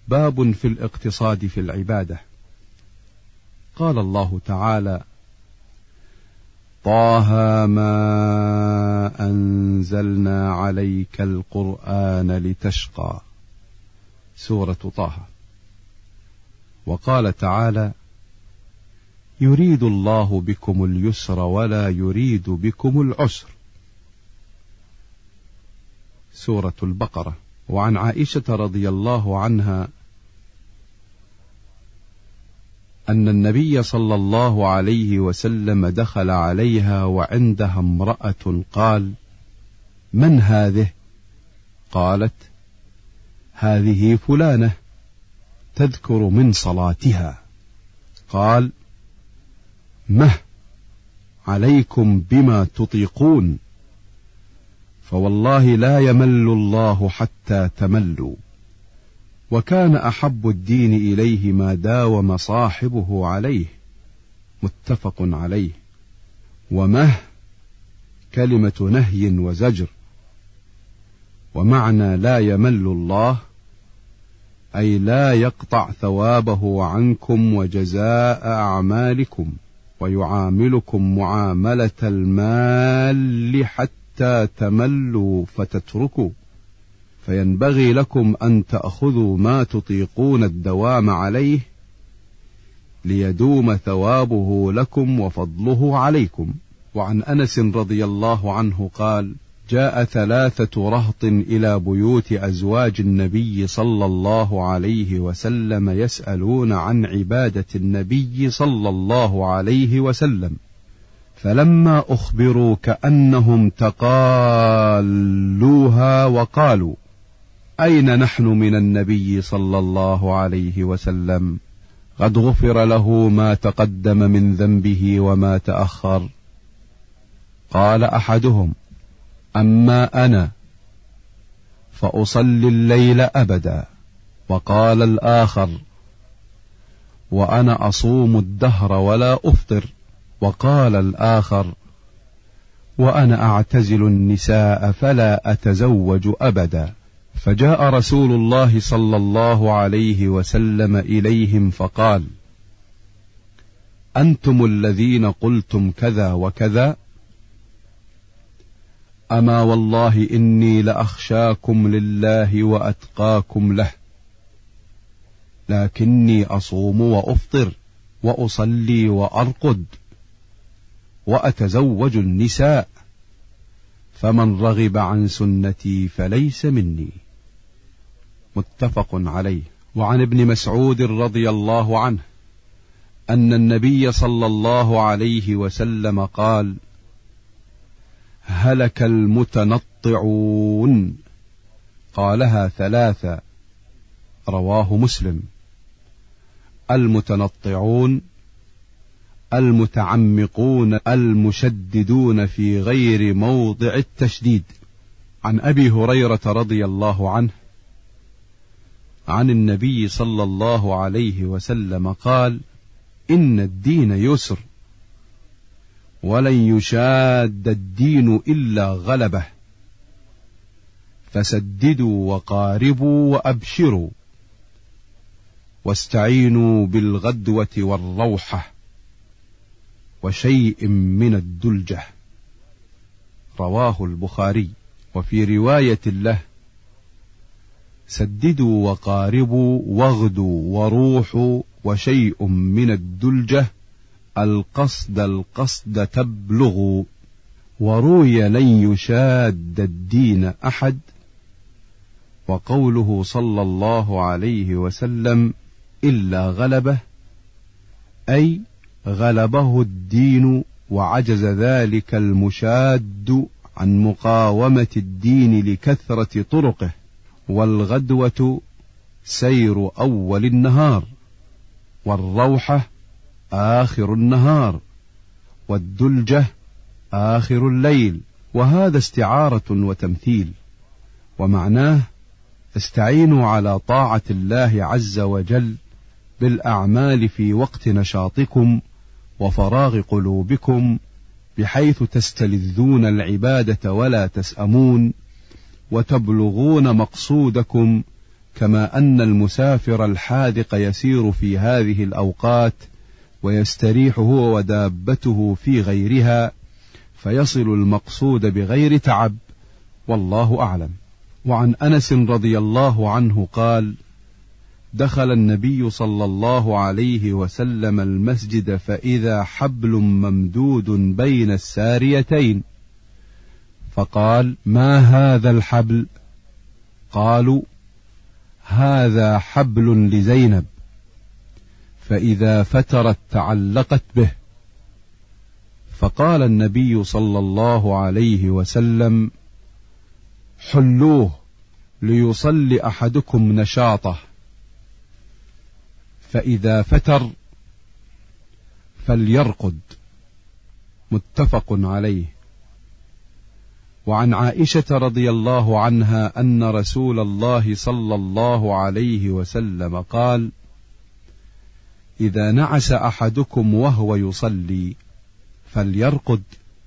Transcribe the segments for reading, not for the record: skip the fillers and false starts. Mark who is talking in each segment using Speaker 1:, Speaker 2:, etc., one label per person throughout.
Speaker 1: باب في الاقتصاد في العبادة. قال الله تعالى: طه ما أنزلنا عليك القرآن لتشقى، سورة طه. وقال تعالى: يريد الله بكم اليسر ولا يريد بكم العسر، سورة البقرة. وعن عائشة رضي الله عنها أن النبي صلى الله عليه وسلم دخل عليها وعندها امرأة، قال: من هذه؟ قالت: هذه فلانة تذكر من صلاتها. قال: مه عليكم بما تطيقون، فوالله لا يمل الله حتى تملوا. وكان أحب الدين إليه ما داوم صاحبه عليه، متفق عليه. ومه كلمة نهي وزجر، ومعنى لا يمل الله أي لا يقطع ثوابه عنكم وجزاء أعمالكم، ويعاملكم معاملة المال حتى تملوا فتتركوا، فينبغي لكم أن تأخذوا ما تطيقون الدوام عليه ليدوم ثوابه لكم وفضله عليكم. وعن أنس رضي الله عنه قال: جاء 3 رهط إلى بيوت أزواج النبي صلى الله عليه وسلم يسألون عن عبادة النبي صلى الله عليه وسلم، فلما أخبروا كأنهم تقالوها وقالوا: أين نحن من النبي صلى الله عليه وسلم؟ قد غفر له ما تقدم من ذنبه وما تأخر. قال أحدهم: أما أنا فأصلي الليل أبدا. وقال الآخر: وأنا أصوم الدهر ولا أفطر. وقال الآخر: وأنا أعتزل النساء فلا أتزوج أبدا. فجاء رسول الله صلى الله عليه وسلم إليهم فقال: أنتم الذين قلتم كذا وكذا؟ أما والله إني لأخشاكم لله وأتقاكم له، لكني أصوم وأفطر وأصلي وأرقد وأتزوج النساء، فمن رغب عن سنتي فليس مني، متفق عليه. وعن ابن مسعود رضي الله عنه أن النبي صلى الله عليه وسلم قال: هلك المتنطعون. قالها 3، رواه مسلم. المتنطعون المتعمقون المشددون في غير موضع التشديد. عن أبي هريرة رضي الله عنه عن النبي صلى الله عليه وسلم قال: إن الدين يسر، ولن يشاد الدين إلا غلبه، فسددوا وقاربوا وأبشروا، واستعينوا بالغدوة والروحة وشيء من الدلجة، رواه البخاري. وفي رواية له: سددوا وقاربوا واغدوا وروحوا وشيء من الدلجة، القصد تبلغوا. وروي: لن يشاد الدين أحد. وقوله صلى الله عليه وسلم: إلا غلبه، أي غلبه الدين وعجز ذلك المشاد عن مقاومة الدين لكثرة طرقه. والغدوة سير أول النهار، والروحة آخر النهار، والدلجة آخر الليل. وهذا استعارة وتمثيل، ومعناه: استعينوا على طاعة الله عز وجل بالأعمال في وقت نشاطكم وفراغ قلوبكم، بحيث تستلذون العبادة ولا تسأمون، وتبلغون مقصودكم كما أن المسافر الحاذق يسير في هذه الأوقات ويستريح هو ودابته في غيرها فيصل المقصود بغير تعب، والله أعلم. وعن أنس رضي الله عنه قال: دخل النبي صلى الله عليه وسلم المسجد فإذا حبل ممدود بين الساريتين، فقال: ما هذا الحبل؟ قالوا: هذا حبل لزينب، فإذا فترت تعلقت به. فقال النبي صلى الله عليه وسلم: حلوه ليصلي أحدكم نشاطه، فإذا فتر فليرقد. متفق عليه. وعن عائشة رضي الله عنها أن رسول الله صلى الله عليه وسلم قال: إذا نعس أحدكم وهو يصلي فليرقد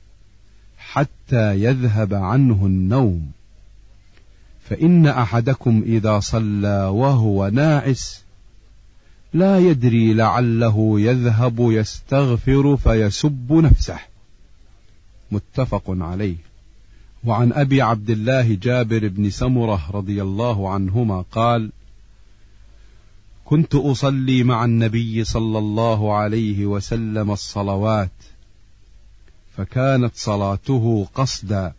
Speaker 1: حتى يذهب عنه النوم، فإن أحدكم إذا صلى وهو ناعس لا يدري لعله يذهب يستغفر فيسب نفسه. متفق عليه. وعن أبي عبد الله جابر بن سمرة رضي الله عنهما قال: كنت أصلي مع النبي صلى الله عليه وسلم الصلوات، فكانت صلاته قصدا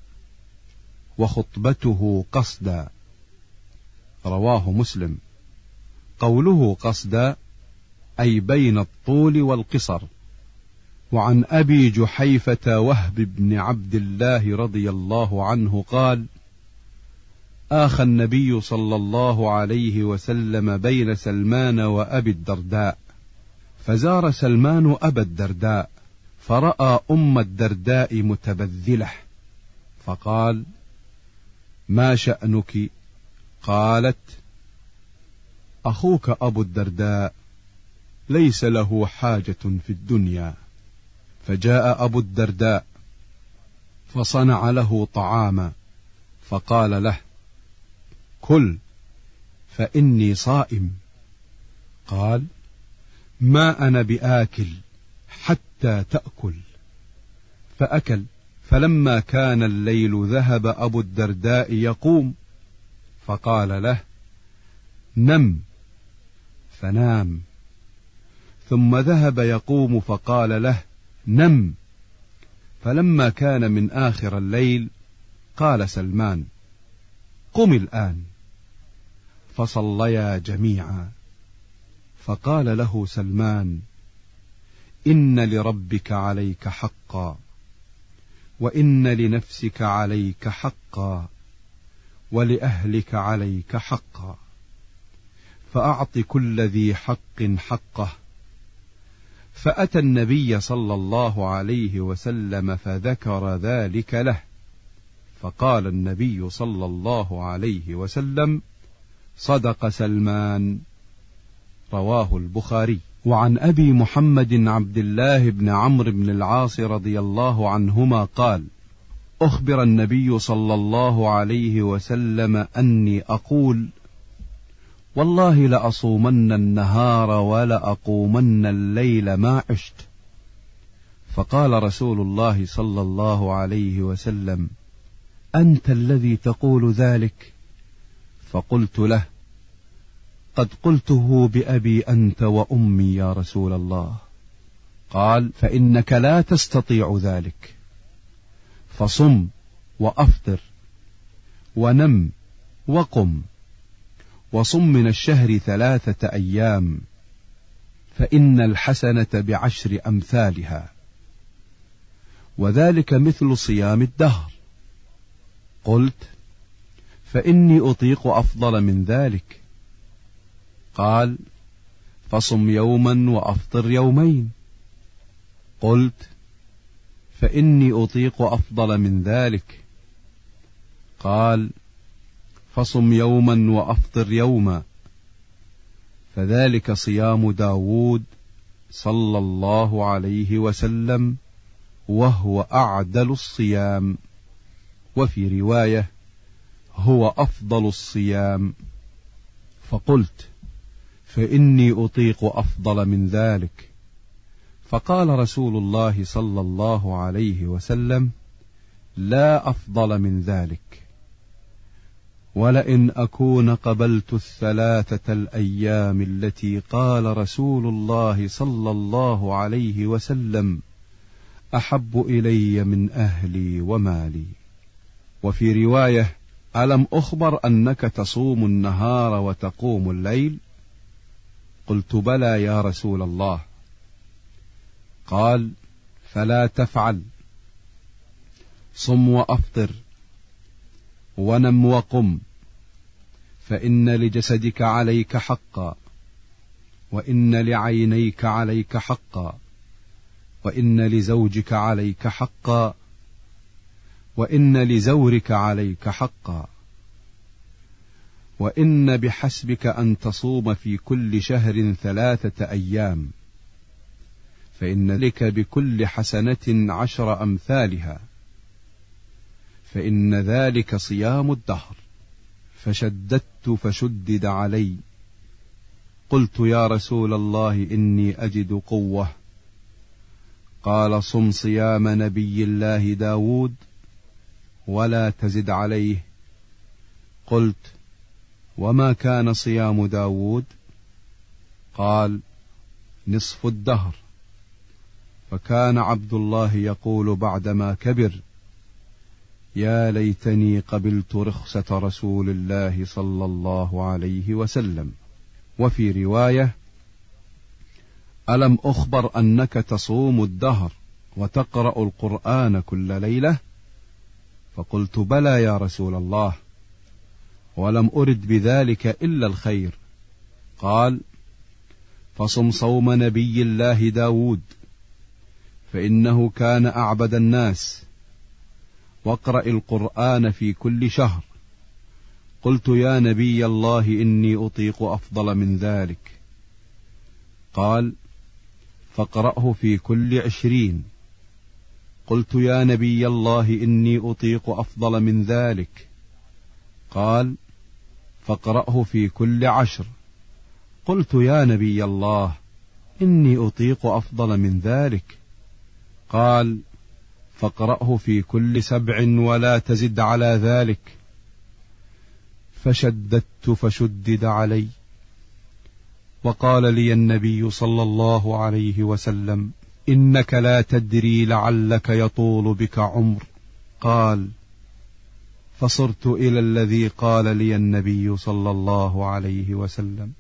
Speaker 1: وخطبته قصدا. رواه مسلم. قوله قصدا أي بين الطول والقصر. وعن أبي جحيفة وهب بن عبد الله رضي الله عنه قال: آخى النبي صلى الله عليه وسلم بين سلمان وأبي الدرداء، فزار سلمان أبا الدرداء فرأى أم الدرداء متبذلة، فقال: ما شأنك؟ قالت: أخوك أبو الدرداء ليس له حاجة في الدنيا. فجاء أبو الدرداء فصنع له طعاما، فقال له: كل فإني صائم. قال: ما أنا بآكل حتى تأكل. فأكل. فلما كان الليل ذهب أبو الدرداء يقوم، فقال له: نم. فنام. ثم ذهب يقوم فقال له: نم. فلما كان من آخر الليل قال سلمان: قم الآن. فصليا جميعا. فقال له سلمان: إن لربك عليك حقا، وإن لنفسك عليك حقا، ولأهلك عليك حقا، فأعط كل ذي حق حقه. فأتى النبي صلى الله عليه وسلم فذكر ذلك له، فقال النبي صلى الله عليه وسلم: صدق سلمان. رواه البخاري. وعن أبي محمد عبد الله بن عمرو بن العاص رضي الله عنهما قال: أخبر النبي صلى الله عليه وسلم أني أقول: والله لأصومن النهار ولأقومن الليل ما عشت. فقال رسول الله صلى الله عليه وسلم: أنت الذي تقول ذلك؟ فقلت له: قد قلته بأبي أنت وأمي يا رسول الله. قال: فإنك لا تستطيع ذلك، فصم وأفطر ونم وقم، وصم من الشهر 3 أيام، فإن الحسنة ب10 أمثالها، وذلك مثل صيام الدهر. قلت: فإني أطيق أفضل من ذلك. قال: فصم يوما وأفطر يومين. قلت: فإني أطيق أفضل من ذلك. قال: فصم يوما وأفطر يوما، فذلك صيام داود صلى الله عليه وسلم، وهو أعدل الصيام، وفي رواية: هو أفضل الصيام. فقلت: فإني أطيق أفضل من ذلك. فقال رسول الله صلى الله عليه وسلم: لا أفضل من ذلك، ولئن أكون قبلت 3 الأيام التي قال رسول الله صلى الله عليه وسلم أحب إلي من أهلي ومالي. وفي رواية: ألم أخبر أنك تصوم النهار وتقوم الليل؟ قلت: بلى يا رسول الله. قال: فلا تفعل، صم وأفطر ونم وقم، فإن لجسدك عليك حقا، وإن لعينيك عليك حقا، وإن لزوجك عليك حقا، وإن لزورك عليك حقا، وإن بحسبك أن تصوم في كل شهر 3 أيام، فإن لك بكل حسنة 10 أمثالها، فإن ذلك صيام الدهر. فشددت فشدد علي. قلت: يا رسول الله إني أجد قوة. قال: صم صيام نبي الله داود ولا تزد عليه. قلت: وما كان صيام داود؟ قال: نصف الدهر. فكان عبد الله يقول بعدما كبر: يا ليتني قبلت رخصة رسول الله صلى الله عليه وسلم. وفي رواية: ألم أخبر أنك تصوم الدهر وتقرأ القرآن كل ليلة؟ فقلت: بلى يا رسول الله، ولم أرد بذلك إلا الخير. قال: فصم صوم نبي الله داود، فإنه كان أعبد الناس، واقرأ القرآن في كل شهر. قلت: يا نبي الله إني أطيق أفضل من ذلك. قال: فاقرأه في كل 20. قلت: يا نبي الله إني أطيق أفضل من ذلك. قال: فاقرأه في كل 10. قلت: يا نبي الله إني أطيق أفضل من ذلك. قال: فاقرأه في كل 7 ولا تزد على ذلك. فشددت فشدد علي. وقال لي النبي صلى الله عليه وسلم: إنك لا تدري لعلك يطول بك عمر. قال: فصرت إلى الذي قال لي النبي صلى الله عليه وسلم.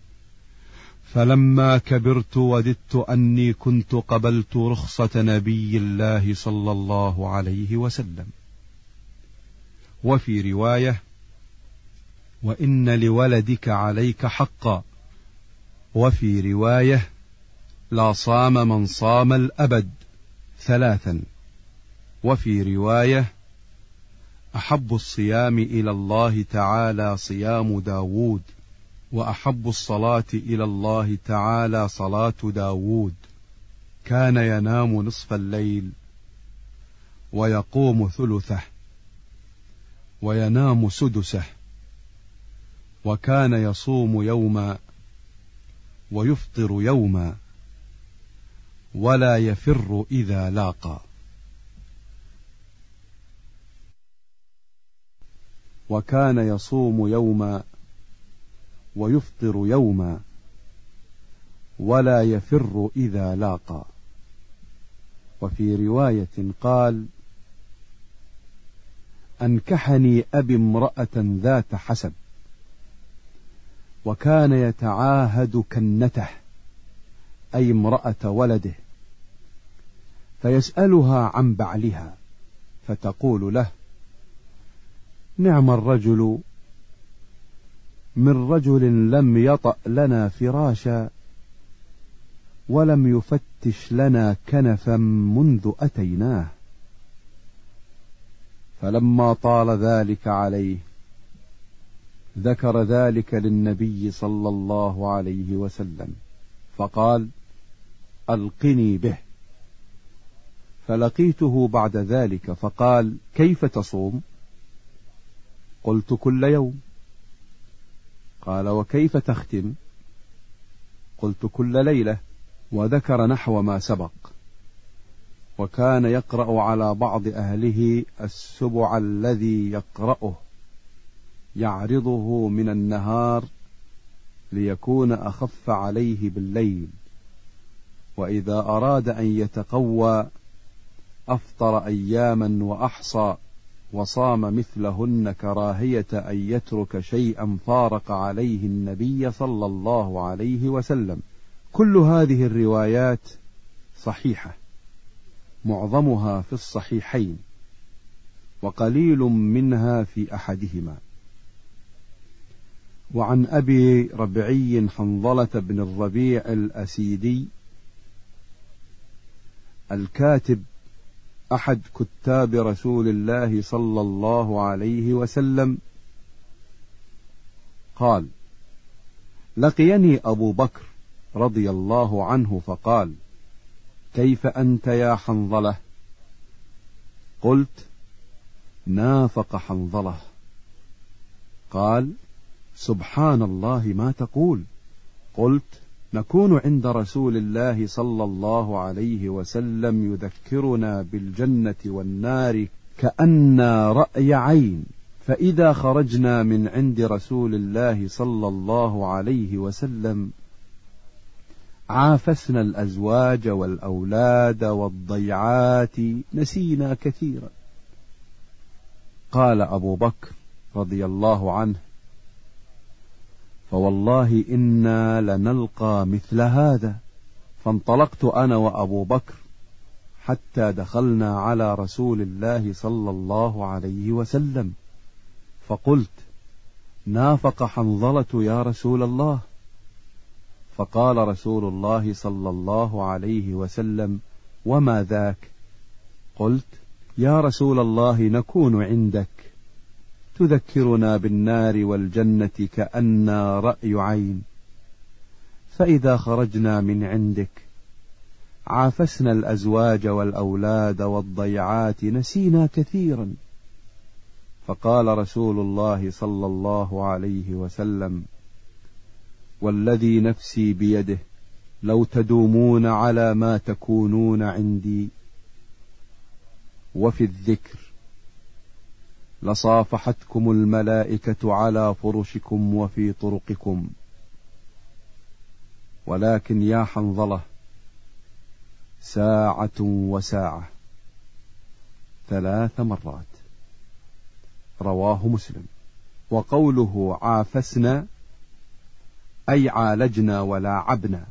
Speaker 1: فلما كبرت وددت أني كنت قبلت رخصة نبي الله صلى الله عليه وسلم. وفي رواية: وإن لولدك عليك حقا. وفي رواية: لا صام من صام الأبد 3. وفي رواية: أحب الصيام إلى الله تعالى صيام داود، وأحب الصلاة إلى الله تعالى صلاة داود. كان ينام نصف الليل ويقوم ثلثه وينام سدسه، وكان يصوم يوما ويفطر يوما، ولا يفر إذا لاقى. وكان يصوم يوما ويفطر يوما، ولا يفر إذا لاقى. وفي رواية قال: أنكحني أبي امرأة ذات حسب، وكان يتعاهد كنته أي امرأة ولده، فيسألها عن بعلها، فتقول له: نعم الرجل من رجل لم يطأ لنا فراشا ولم يفتش لنا كنفا منذ أتيناه. فلما طال ذلك عليه ذكر ذلك للنبي صلى الله عليه وسلم، فقال: ألقني به. فلقيته بعد ذلك فقال: كيف تصوم؟ قلت: كل يوم. قال: وكيف تختم؟ قلت: كل ليلة. وذكر نحو ما سبق. وكان يقرأ على بعض أهله السبع الذي يقرأه يعرضه من النهار ليكون أخف عليه بالليل، وإذا أراد أن يتقوى أفطر أياما وأحصى وصام مثلهن كراهية أن يترك شيئا فارق عليه النبي صلى الله عليه وسلم. كل هذه الروايات صحيحة، معظمها في الصحيحين، وقليل منها في أحدهما. وعن أبي ربعي حنظلة بن الربيع الأسيدي الكاتب أحد كتاب رسول الله صلى الله عليه وسلم قال: لقيني أبو بكر رضي الله عنه فقال: كيف أنت يا حنظلة؟ قلت: نافق حنظلة. قال: سبحان الله ما تقول؟ قلت: نكون عند رسول الله صلى الله عليه وسلم يذكرنا بالجنة والنار كأننا رأي عين، فإذا خرجنا من عند رسول الله صلى الله عليه وسلم عافسنا الأزواج والأولاد والضيعات نسينا كثيرا. قال أبو بكر رضي الله عنه: فوالله إنا لنلقى مثل هذا. فانطلقت أنا وأبو بكر حتى دخلنا على رسول الله صلى الله عليه وسلم، فقلت: نافق حنظلة يا رسول الله. فقال رسول الله صلى الله عليه وسلم: وما ذاك؟ قلت: يا رسول الله نكون عندك تذكرنا بالنار والجنة كأننا رأي عين، فإذا خرجنا من عندك عافسنا الأزواج والأولاد والضيعات نسينا كثيرا. فقال رسول الله صلى الله عليه وسلم: والذي نفسي بيده لو تدومون على ما تكونون عندي وفي الذكر لصافحتكم الملائكة على فرشكم وفي طرقكم، ولكن يا حنظلة ساعة وساعة 3 مرات. رواه مسلم. وقوله عافسنا أي عالجنا ولاعبنا،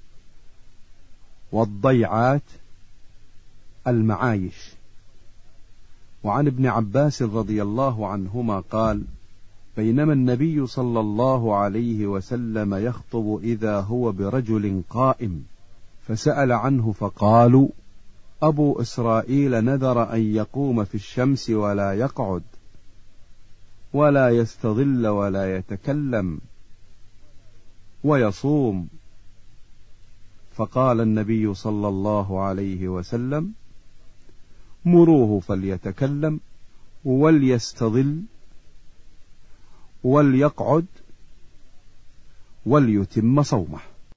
Speaker 1: والضيعات المعايش. وعن ابن عباس رضي الله عنهما قال: بينما النبي صلى الله عليه وسلم يخطب إذا هو برجل قائم، فسأل عنه فقالوا: أبو إسرائيل نذر أن يقوم في الشمس ولا يقعد ولا يستظل ولا يتكلم ويصوم. فقال النبي صلى الله عليه وسلم: مروه فليتكلم وليستظل وليقعد وليتم صومه.